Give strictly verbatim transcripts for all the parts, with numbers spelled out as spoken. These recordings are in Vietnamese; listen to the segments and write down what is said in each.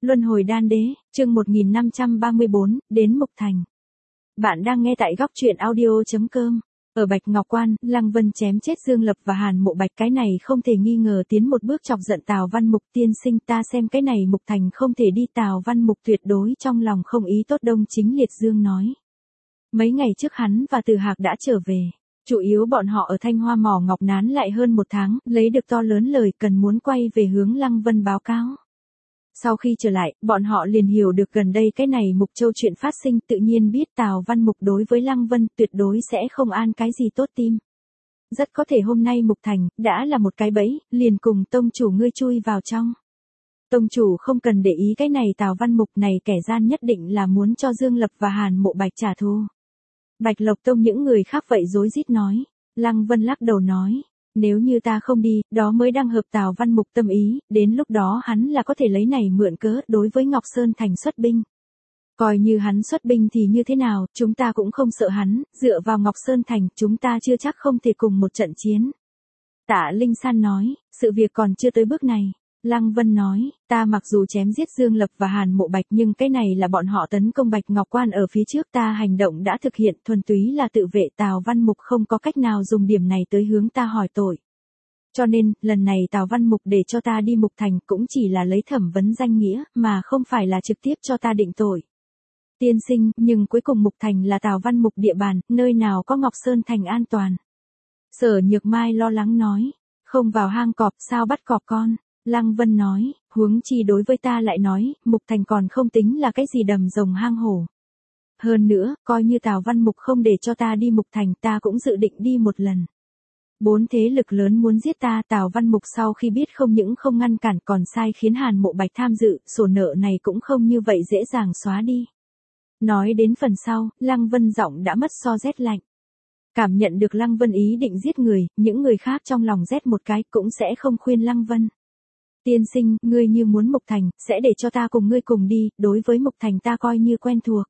Luân hồi đan đế, chương một nghìn năm trăm ba mươi bốn, đến Mục Thành. Bạn đang nghe tại góc truyện audio chấm com. Ở Bạch Ngọc Quan, Lăng Vân chém chết Dương Lập và Hàn Mộ Bạch, cái này không thể nghi ngờ tiến một bước chọc giận Tào Văn Mục. Tiên sinh, ta xem cái này Mục Thành không thể đi. Tào Văn Mục tuyệt đối trong lòng không ý tốt. Đông Chính Liệt Dương nói. Mấy ngày trước hắn và Từ Hạc đã trở về. Chủ yếu bọn họ ở Thanh Hoa mỏ ngọc nán lại hơn một tháng, lấy được to lớn lời cần muốn quay về hướng Lăng Vân báo cáo. Sau khi trở lại, bọn họ liền hiểu được gần đây cái này Mục Châu chuyện phát sinh, tự nhiên biết Tào Văn Mục đối với Lăng Vân tuyệt đối sẽ không an cái gì tốt tim. Rất có thể hôm nay Mục Thành đã là một cái bẫy, liền cùng tông chủ ngươi chui vào trong. Tông chủ không cần để ý cái này Tào Văn Mục này kẻ gian nhất định là muốn cho Dương Lập và Hàn Mộ Bạch trả thù. Bạch Lộc Tông những người khác vậy rối rít nói. Lăng Vân lắc đầu nói. Nếu như ta không đi, đó mới đang hợp Tào Văn Mục tâm ý, đến lúc đó hắn là có thể lấy này mượn cớ đối với Ngọc Sơn Thành xuất binh. Coi như hắn xuất binh thì như thế nào, chúng ta cũng không sợ hắn, dựa vào Ngọc Sơn Thành, chúng ta chưa chắc không thể cùng một trận chiến. Tạ Linh San nói, sự việc còn chưa tới bước này. Lăng Vân nói, ta mặc dù chém giết Dương Lập và Hàn Mộ Bạch nhưng cái này là bọn họ tấn công Bạch Ngọc Quan ở phía trước, ta hành động đã thực hiện, thuần túy là tự vệ. Tào Văn Mục không có cách nào dùng điểm này tới hướng ta hỏi tội. Cho nên, lần này Tào Văn Mục để cho ta đi Mục Thành cũng chỉ là lấy thẩm vấn danh nghĩa, mà không phải là trực tiếp cho ta định tội. Tiên sinh, nhưng cuối cùng Mục Thành là Tào Văn Mục địa bàn, nơi nào có Ngọc Sơn Thành an toàn. Sở Nhược Mai lo lắng nói, không vào hang cọp sao bắt cọp con. Lăng Vân nói, huống chi đối với ta lại nói, Mục Thành còn không tính là cái gì đầm rồng hang hổ. Hơn nữa, coi như Tào Văn Mục không để cho ta đi Mục Thành, ta cũng dự định đi một lần. Bốn thế lực lớn muốn giết ta, Tào Văn Mục sau khi biết không những không ngăn cản còn sai khiến Hàn Mộ Bạch tham dự, sổ nợ này cũng không như vậy dễ dàng xóa đi. Nói đến phần sau, Lăng Vân giọng đã mất so rét lạnh. Cảm nhận được Lăng Vân ý định giết người, những người khác trong lòng rét một cái cũng sẽ không khuyên Lăng Vân. Tiên sinh, ngươi như muốn Mục Thành, sẽ để cho ta cùng ngươi cùng đi, đối với Mục Thành ta coi như quen thuộc.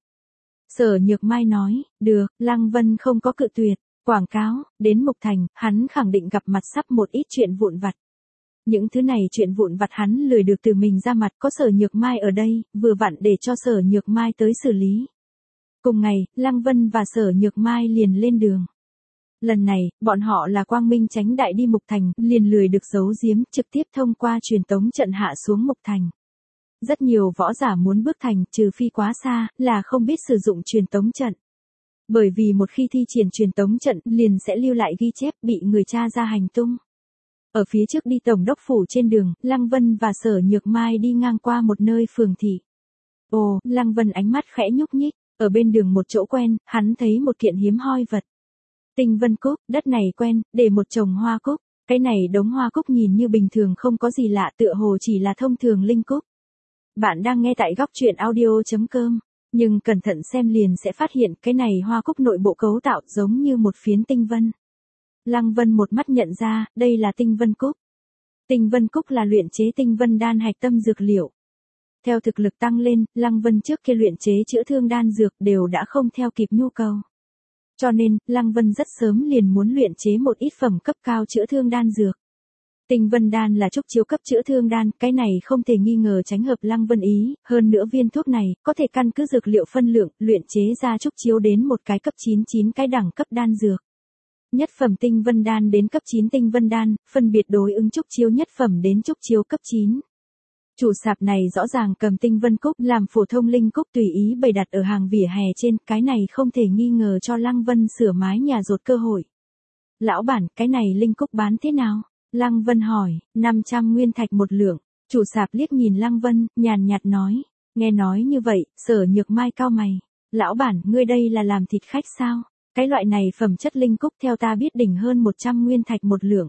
Sở Nhược Mai nói, được, Lăng Vân không có cự tuyệt, quảng cáo, đến Mục Thành, hắn khẳng định gặp mặt sắp một ít chuyện vụn vặt. Những thứ này chuyện vụn vặt hắn lười được từ mình ra mặt, có Sở Nhược Mai ở đây, vừa vặn để cho Sở Nhược Mai tới xử lý. Cùng ngày, Lăng Vân và Sở Nhược Mai liền lên đường. Lần này, bọn họ là quang minh chánh đại đi Mục Thành, liền lười được giấu giếm, trực tiếp thông qua truyền tống trận hạ xuống Mục Thành. Rất nhiều võ giả muốn bước thành, trừ phi quá xa, là không biết sử dụng truyền tống trận. Bởi vì một khi thi triển truyền tống trận, liền sẽ lưu lại ghi chép, bị người tra ra hành tung. Ở phía trước đi tổng đốc phủ trên đường, Lăng Vân và Sở Nhược Mai đi ngang qua một nơi phường thị. Ồ, Lăng Vân ánh mắt khẽ nhúc nhích, ở bên đường một chỗ quen, hắn thấy một kiện hiếm hoi vật. Tinh Vân Cúc, đất này quen, để một chồng hoa cúc, cái này đống hoa cúc nhìn như bình thường không có gì lạ, tựa hồ chỉ là thông thường linh cúc. Bạn đang nghe tại góc truyện audio chấm com, nhưng cẩn thận xem liền sẽ phát hiện cái này hoa cúc nội bộ cấu tạo giống như một phiến tinh vân. Lăng Vân một mắt nhận ra, đây là Tinh Vân Cúc. Tinh Vân Cúc là luyện chế tinh vân đan hạch tâm dược liệu. Theo thực lực tăng lên, Lăng Vân trước kia luyện chế chữa thương đan dược đều đã không theo kịp nhu cầu. Cho nên, Lăng Vân rất sớm liền muốn luyện chế một ít phẩm cấp cao chữa thương đan dược. Tinh Vân đan là trúc chiếu cấp chữa thương đan, cái này không thể nghi ngờ tránh hợp Lăng Vân ý, hơn nữa viên thuốc này, có thể căn cứ dược liệu phân lượng, luyện chế ra trúc chiếu đến một cái cấp chín chín cái đẳng cấp đan dược. Nhất phẩm tinh vân đan đến cấp chín tinh vân đan, phân biệt đối ứng trúc chiếu nhất phẩm đến trúc chiếu cấp chín. Chủ sạp này rõ ràng cầm Tinh Vân Cúc làm phổ thông linh cúc tùy ý bày đặt ở hàng vỉa hè trên, cái này không thể nghi ngờ cho Lăng Vân sửa mái nhà dột cơ hội. Lão bản, cái này linh cúc bán thế nào? Lăng Vân hỏi, năm trăm nguyên thạch một lượng. Chủ sạp liếc nhìn Lăng Vân, nhàn nhạt nói. Nghe nói như vậy, Sở Nhược Mai cau mày. Lão bản, ngươi đây là làm thịt khách sao? Cái loại này phẩm chất linh cúc theo ta biết đỉnh hơn một trăm nguyên thạch một lượng.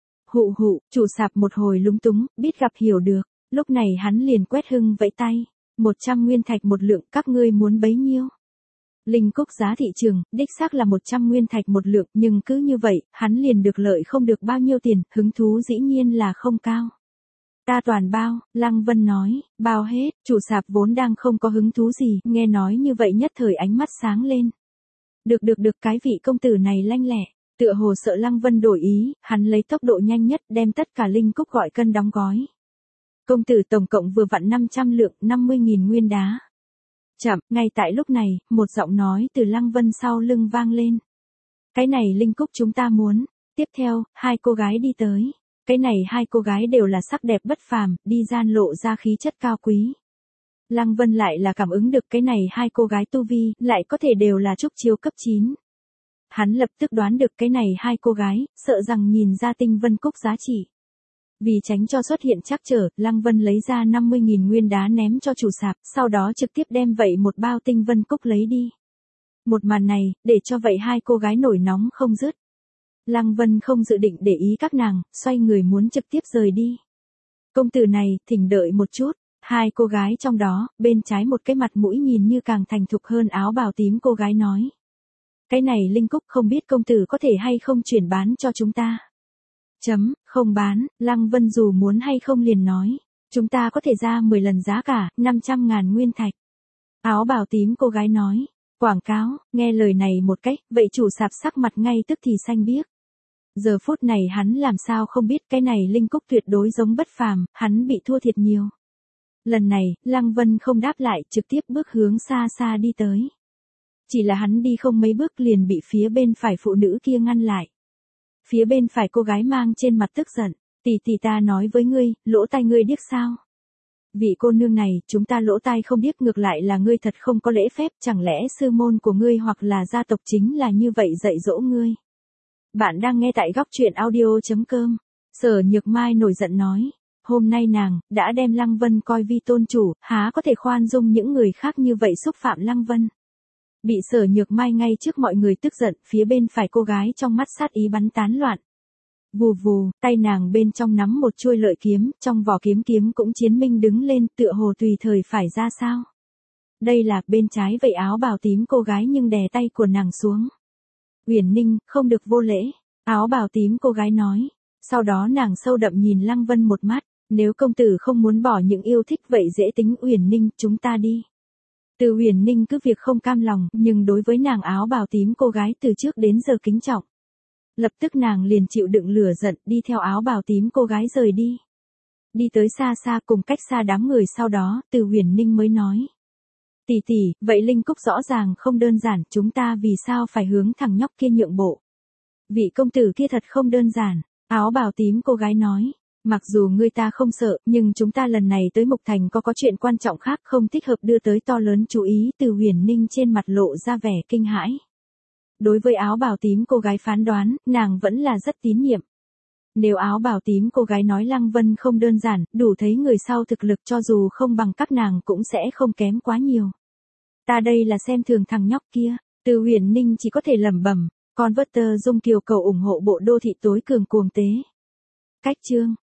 Hụ hụ, chủ sạp một hồi lúng túng, biết gặp hiểu được. Lúc này hắn liền quét hưng vẫy tay. một trăm nguyên thạch một lượng, các ngươi muốn bấy nhiêu? Linh cúc giá thị trường, đích xác là một trăm nguyên thạch một lượng, nhưng cứ như vậy, hắn liền được lợi không được bao nhiêu tiền, hứng thú dĩ nhiên là không cao. Ta toàn bao, Lăng Vân nói, bao hết, chủ sạp vốn đang không có hứng thú gì, nghe nói như vậy nhất thời ánh mắt sáng lên. Được được được, cái vị công tử này lanh lẹ, tựa hồ sợ Lăng Vân đổi ý, hắn lấy tốc độ nhanh nhất đem tất cả linh cúc gọi cân đóng gói. Công tử tổng cộng vừa vặn năm trăm lượng, năm mươi nghìn nguyên đá. Chậm, ngay tại lúc này, một giọng nói từ Lăng Vân sau lưng vang lên. Cái này linh cúc chúng ta muốn. Tiếp theo, hai cô gái đi tới. Cái này hai cô gái đều là sắc đẹp bất phàm, đi gian lộ ra khí chất cao quý. Lăng Vân lại là cảm ứng được cái này hai cô gái tu vi, lại có thể đều là trúc chiếu cấp chín. Hắn lập tức đoán được cái này hai cô gái, sợ rằng nhìn ra tinh vân cúc giá trị. Vì tránh cho xuất hiện trắc trở, Lăng Vân lấy ra năm mươi nghìn nguyên đá ném cho chủ sạp, sau đó trực tiếp đem vậy một bao tinh vân cúc lấy đi. Một màn này, để cho vậy hai cô gái nổi nóng không dứt. Lăng Vân không dự định để ý các nàng, xoay người muốn trực tiếp rời đi. Công tử này, thỉnh đợi một chút. Hai cô gái trong đó, bên trái một cái mặt mũi nhìn như càng thành thục hơn áo bào tím cô gái nói. Cái này linh cúc không biết công tử có thể hay không chuyển bán cho chúng ta. Chấm, không bán, Lăng Vân dù muốn hay không liền nói. Chúng ta có thể ra mười lần giá cả, năm trăm ngàn nguyên thạch. Áo bào tím cô gái nói. Quảng cáo, nghe lời này một cách, vậy chủ sạp sắc mặt ngay tức thì xanh biếc. Giờ phút này hắn làm sao không biết cái này linh cúc tuyệt đối giống bất phàm, hắn bị thua thiệt nhiều. Lần này, Lăng Vân không đáp lại, trực tiếp bước hướng xa xa đi tới. Chỉ là hắn đi không mấy bước liền bị phía bên phải phụ nữ kia ngăn lại. Phía bên phải cô gái mang trên mặt tức giận, tỷ tỷ ta nói với ngươi, lỗ tai ngươi điếc sao? Vị cô nương này, chúng ta lỗ tai không điếc, ngược lại là ngươi thật không có lễ phép, chẳng lẽ sư môn của ngươi hoặc là gia tộc chính là như vậy dạy dỗ ngươi? Bạn đang nghe tại góc truyện audio chấm com. Sở Nhược Mai nổi giận nói. Hôm nay nàng, đã đem Lăng Vân coi vi tôn chủ, há có thể khoan dung những người khác như vậy xúc phạm Lăng Vân. Bị Sở Nhược Mai ngay trước mọi người tức giận, phía bên phải cô gái trong mắt sát ý bắn tán loạn. Vù vù, tay nàng bên trong nắm một chuôi lợi kiếm, trong vỏ kiếm kiếm cũng chiến minh đứng lên, tựa hồ tùy thời phải ra sao. Đây là, bên trái vậy áo bào tím cô gái nhưng đè tay của nàng xuống. Uyển Ninh, không được vô lễ, áo bào tím cô gái nói. Sau đó nàng sâu đậm nhìn Lăng Vân một mắt, nếu công tử không muốn bỏ những yêu thích vậy dễ tính Uyển Ninh, chúng ta đi. Từ Uyển Ninh cứ việc không cam lòng, nhưng đối với nàng áo bào tím cô gái từ trước đến giờ kính trọng. Lập tức nàng liền chịu đựng lửa giận, đi theo áo bào tím cô gái rời đi. Đi tới xa xa cùng cách xa đám người, sau đó, Từ Uyển Ninh mới nói. Tỷ tỷ, vậy linh cúc rõ ràng không đơn giản, chúng ta vì sao phải hướng thằng nhóc kia nhượng bộ? Vị công tử kia thật không đơn giản, áo bào tím cô gái nói. Mặc dù ngươi ta không sợ, nhưng chúng ta lần này tới Mục Thành có có chuyện quan trọng khác không thích hợp đưa tới to lớn chú ý. Từ Uyển Ninh trên mặt lộ ra vẻ kinh hãi. Đối với áo bào tím cô gái phán đoán, nàng vẫn là rất tín nhiệm. Nếu áo bào tím cô gái nói Lăng Vân không đơn giản, đủ thấy người sau thực lực cho dù không bằng các nàng cũng sẽ không kém quá nhiều. Ta đây là xem thường thằng nhóc kia, Từ Uyển Ninh chỉ có thể lẩm bẩm. Converter Dung Kiều cầu ủng hộ bộ đô thị tối cường cuồng tế. Cách chương